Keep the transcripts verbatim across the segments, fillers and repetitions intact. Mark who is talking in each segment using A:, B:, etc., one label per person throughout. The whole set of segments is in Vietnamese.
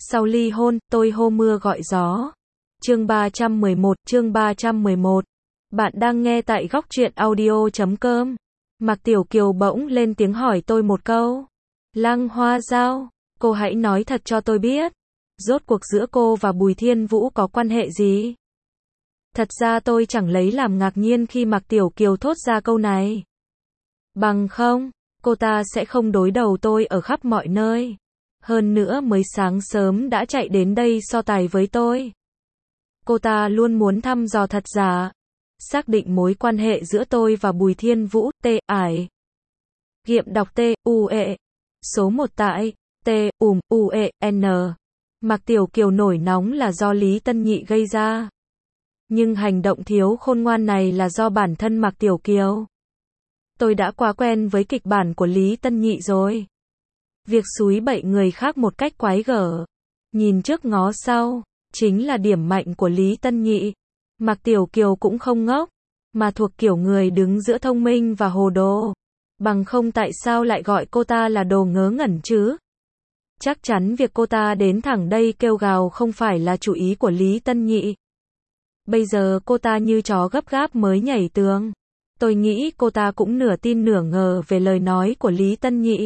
A: Sau ly hôn, tôi hô mưa gọi gió. Chương ba trăm mười một, chương ba trăm mười một. Bạn đang nghe tại góc truyện audio chấm com. Mạc Tiểu Kiều bỗng lên tiếng hỏi tôi một câu. Lăng Hoa Giao, cô hãy nói thật cho tôi biết. Rốt cuộc giữa cô và Bùi Thiên Vũ có quan hệ gì? Thật ra tôi chẳng lấy làm ngạc nhiên khi Mạc Tiểu Kiều thốt ra câu này. Bằng không, cô ta sẽ không đối đầu tôi ở khắp mọi nơi. Hơn nữa mới sáng sớm đã chạy đến đây so tài với tôi. Cô ta luôn muốn thăm dò thật giả, xác định mối quan hệ giữa tôi và Bùi Thiên Vũ. T. Ải. Kiệm đọc T. U. E. Số một tại T. Ùm. U. E. N. Mạc Tiểu Kiều nổi nóng là do Lý Tân Nhị gây ra. Nhưng hành động thiếu khôn ngoan này là do bản thân Mạc Tiểu Kiều. Tôi đã quá quen với kịch bản của Lý Tân Nhị rồi. Việc xúi bậy người khác một cách quái gở, nhìn trước ngó sau, chính là điểm mạnh của Lý Tân Nhị. Mạc Tiểu Kiều cũng không ngốc, mà thuộc kiểu người đứng giữa thông minh và hồ đồ. Bằng không tại sao lại gọi cô ta là đồ ngớ ngẩn chứ? Chắc chắn việc cô ta đến thẳng đây kêu gào không phải là chủ ý của Lý Tân Nhị. Bây giờ cô ta như chó gấp gáp mới nhảy tường. Tôi nghĩ cô ta cũng nửa tin nửa ngờ về lời nói của Lý Tân Nhị.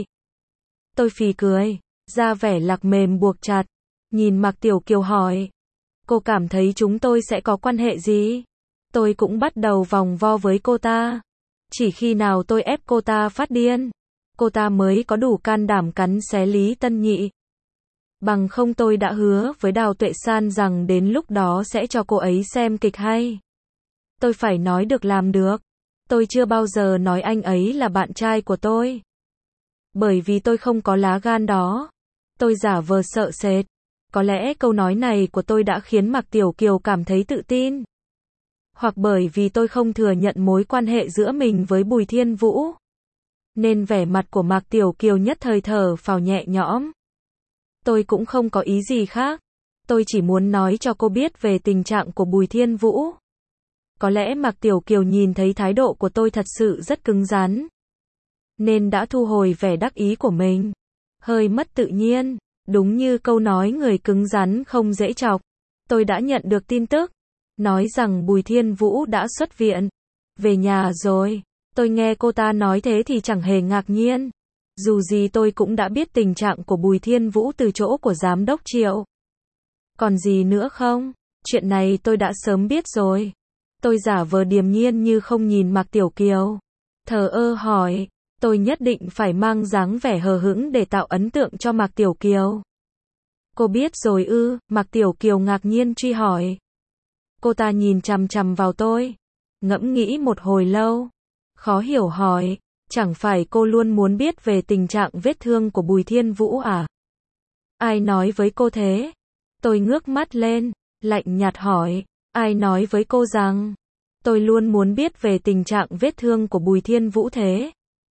A: Tôi phì cười, ra vẻ lạc mềm buộc chặt, nhìn Mạc Tiểu Kiều hỏi. Cô cảm thấy chúng tôi sẽ có quan hệ gì? Tôi cũng bắt đầu vòng vo với cô ta. Chỉ khi nào tôi ép cô ta phát điên, cô ta mới có đủ can đảm cắn xé Lý Tân Nhị. Bằng không tôi đã hứa với Đào Tuệ San rằng đến lúc đó sẽ cho cô ấy xem kịch hay. Tôi phải nói được làm được. Tôi chưa bao giờ nói anh ấy là bạn trai của tôi. Bởi vì tôi không có lá gan đó. Tôi giả vờ sợ sệt. Có lẽ câu nói này của tôi đã khiến Mạc Tiểu Kiều cảm thấy tự tin. Hoặc bởi vì tôi không thừa nhận mối quan hệ giữa mình với Bùi Thiên Vũ. Nên vẻ mặt của Mạc Tiểu Kiều nhất thời thở phào nhẹ nhõm. Tôi cũng không có ý gì khác. Tôi chỉ muốn nói cho cô biết về tình trạng của Bùi Thiên Vũ. Có lẽ Mạc Tiểu Kiều nhìn thấy thái độ của tôi thật sự rất cứng rắn, nên đã thu hồi vẻ đắc ý của mình. Hơi mất tự nhiên, đúng như câu nói người cứng rắn không dễ chọc. Tôi đã nhận được tin tức, nói rằng Bùi Thiên Vũ đã xuất viện, về nhà rồi. Tôi nghe cô ta nói thế thì chẳng hề ngạc nhiên. Dù gì tôi cũng đã biết tình trạng của Bùi Thiên Vũ từ chỗ của Giám đốc Triệu. Còn gì nữa không? Chuyện này tôi đã sớm biết rồi. Tôi giả vờ điềm nhiên như không nhìn Mạc Tiểu Kiều. Thờ ơ hỏi. Tôi nhất định phải mang dáng vẻ hờ hững để tạo ấn tượng cho Mạc Tiểu Kiều. Cô biết rồi ư? Mạc Tiểu Kiều ngạc nhiên truy hỏi. Cô ta nhìn chằm chằm vào tôi, ngẫm nghĩ một hồi lâu, khó hiểu hỏi. Chẳng phải cô luôn muốn biết về tình trạng vết thương của Bùi Thiên Vũ à? Ai nói với cô thế? Tôi ngước mắt lên, lạnh nhạt hỏi. Ai nói với cô rằng tôi luôn muốn biết về tình trạng vết thương của Bùi Thiên Vũ thế?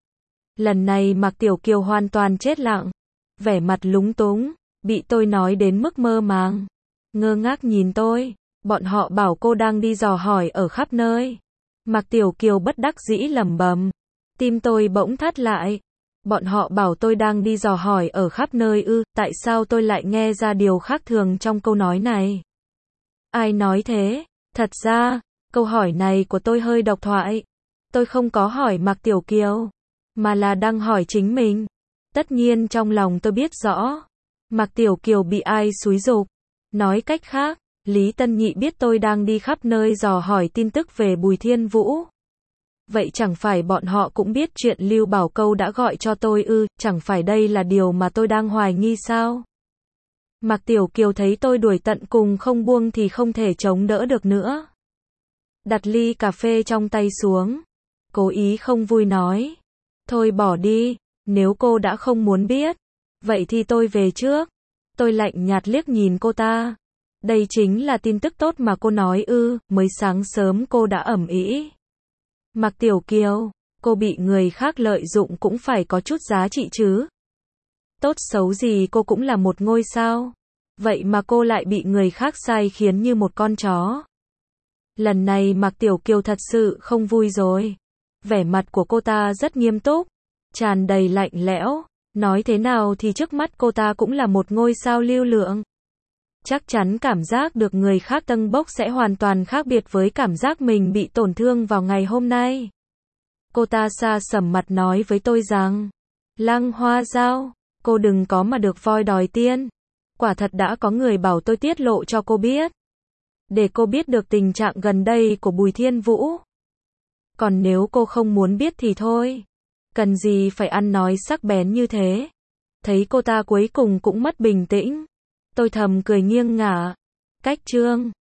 A: Lần này Mạc Tiểu Kiều hoàn toàn chết lặng, vẻ mặt lúng túng, bị tôi nói đến mức mơ màng, ngơ ngác nhìn tôi. Bọn họ bảo cô đang đi dò hỏi ở khắp nơi. Mạc Tiểu Kiều bất đắc dĩ lẩm bẩm. Tim tôi bỗng thắt lại. Bọn họ bảo tôi đang đi dò hỏi ở khắp nơi ư? Tại sao tôi lại nghe ra điều khác thường trong câu nói này? Ai nói thế? Thật ra, câu hỏi này của tôi hơi độc thoại. Tôi không có hỏi Mạc Tiểu Kiều, mà là đang hỏi chính mình. Tất nhiên trong lòng tôi biết rõ, Mạc Tiểu Kiều bị ai xúi giục. Nói cách khác, Lý Tân Nhị biết tôi đang đi khắp nơi dò hỏi tin tức về Bùi Thiên Vũ. Vậy chẳng phải bọn họ cũng biết chuyện Lưu Bảo Câu đã gọi cho tôi ư? Chẳng phải đây là điều mà tôi đang hoài nghi sao? Mạc Tiểu Kiều thấy tôi đuổi tận cùng không buông thì không thể chống đỡ được nữa. Đặt ly cà phê trong tay xuống, cố ý không vui nói. Thôi bỏ đi, nếu cô đã không muốn biết, vậy thì tôi về trước. Tôi lạnh nhạt liếc nhìn cô ta. Đây chính là tin tức tốt mà cô nói ư? Mới sáng sớm cô đã ầm ĩ. Mạc Tiểu Kiều, cô bị người khác lợi dụng cũng phải có chút giá trị chứ. Tốt xấu gì cô cũng là một ngôi sao. Vậy mà cô lại bị người khác sai khiến như một con chó. Lần này Mạc Tiểu Kiều thật sự không vui rồi. Vẻ mặt của cô ta rất nghiêm túc, tràn đầy lạnh lẽo. Nói thế nào thì trước mắt cô ta cũng là một ngôi sao lưu lượng. Chắc chắn cảm giác được người khác tâng bốc sẽ hoàn toàn khác biệt với cảm giác mình bị tổn thương vào ngày hôm nay. Cô ta xa sầm mặt nói với tôi rằng, Lăng Hoa Giao, cô đừng có mà được voi đòi tiên. Quả thật đã có người bảo tôi tiết lộ cho cô biết. Để cô biết được tình trạng gần đây của Bùi Thiên Vũ. Còn nếu cô không muốn biết thì thôi. Cần gì phải ăn nói sắc bén như thế. Thấy cô ta cuối cùng cũng mất bình tĩnh. Tôi thầm cười nghiêng ngả. Cách chương